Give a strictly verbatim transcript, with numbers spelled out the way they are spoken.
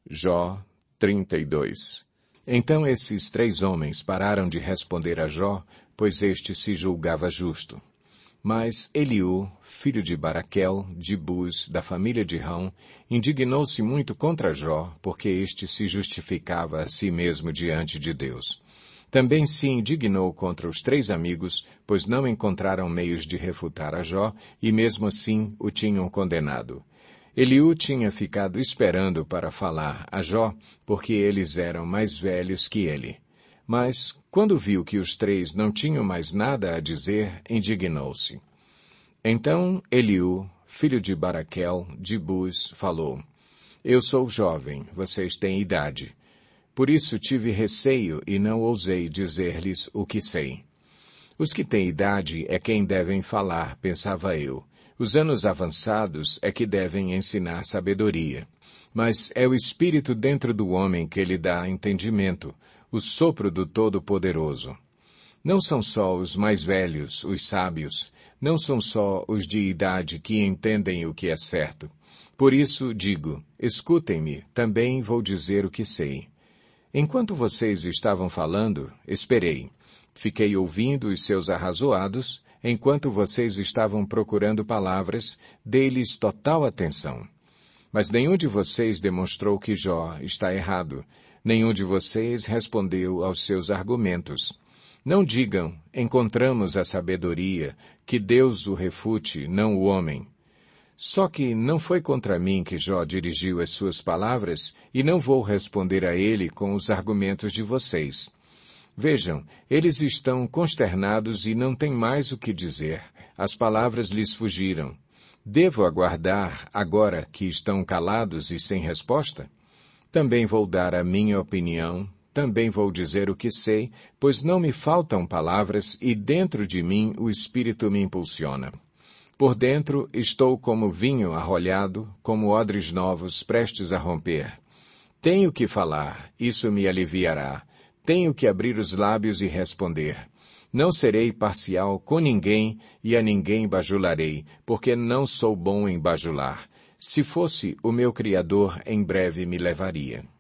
Jó trinta e dois. Então esses três homens pararam de responder a Jó, pois este se julgava justo. Mas Eliú, filho de Baraquel, de Buz, da família de Rão, indignou-se muito contra Jó, porque este se justificava a si mesmo diante de Deus. Também se indignou contra os três amigos, pois não encontraram meios de refutar a Jó, e mesmo assim o tinham condenado. Eliú tinha ficado esperando para falar a Jó, porque eles eram mais velhos que ele. Mas, quando viu que os três não tinham mais nada a dizer, indignou-se. Então Eliú, filho de Baraquel, de Buz, falou: Eu sou jovem, vocês têm idade. Por isso tive receio e não ousei dizer-lhes o que sei. Os que têm idade é quem devem falar, pensava eu. Os anos avançados é que devem ensinar sabedoria. Mas é o Espírito dentro do homem que lhe dá entendimento, o sopro do Todo-Poderoso. Não são só os mais velhos, os sábios, não são só os de idade que entendem o que é certo. Por isso digo, escutem-me, também vou dizer o que sei. Enquanto vocês estavam falando, esperei. Fiquei ouvindo os seus arrazoados, enquanto vocês estavam procurando palavras, dei-lhes total atenção. Mas nenhum de vocês demonstrou que Jó está errado. Nenhum de vocês respondeu aos seus argumentos. Não digam, encontramos a sabedoria, que Deus o refute, não o homem. Só que não foi contra mim que Jó dirigiu as suas palavras, e não vou responder a ele com os argumentos de vocês. Vejam, eles estão consternados e não têm mais o que dizer. As palavras lhes fugiram. Devo aguardar, agora que estão calados e sem resposta? Também vou dar a minha opinião, também vou dizer o que sei, pois não me faltam palavras e dentro de mim o Espírito me impulsiona. Por dentro estou como vinho arrolhado, como odres novos prestes a romper. Tenho que falar, isso me aliviará. Tenho que abrir os lábios e responder. Não serei parcial com ninguém e a ninguém bajularei, porque não sou bom em bajular. Se fosse, o meu Criador em breve me levaria.